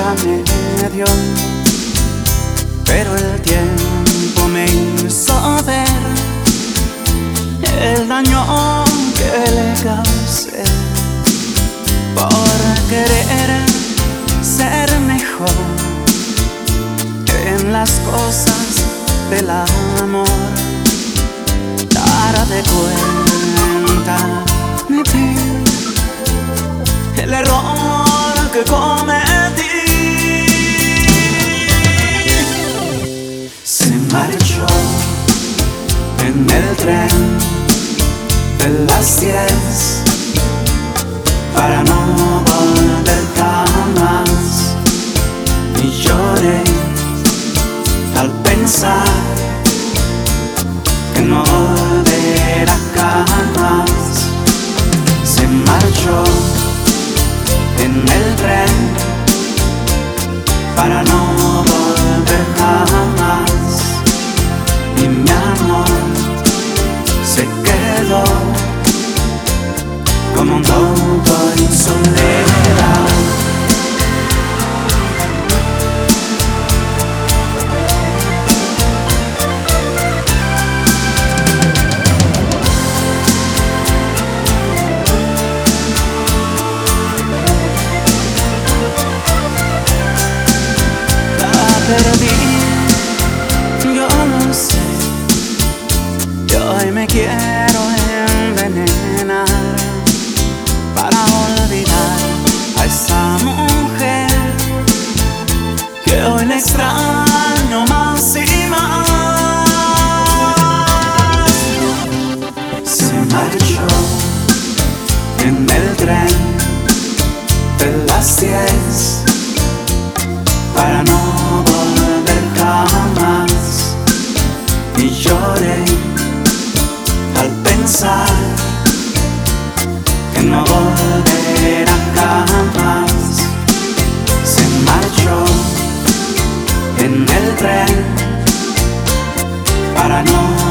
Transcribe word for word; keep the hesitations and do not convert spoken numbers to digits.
vida me dio, pero el tiempo me hizo ver el daño que le causé por querer ser mejor en las cosas del amor. Darte cuenta de ti, el error que cometí. Se marchó en el tren de las diez para no volver jamás, y lloré al pensar que no volverá jamás. Se marchó en el tren para no volver jamás, y mi amor se quedó como un tonto en soledad. Perdí, yo lo sé, y hoy me quiero envenenar para olvidar a esa mujer que hoy le extraño más y más. Se marchó en el tren de las diez para no volver jamás, y lloré al pensar que no volverá jamás. Se marchó en el tren para no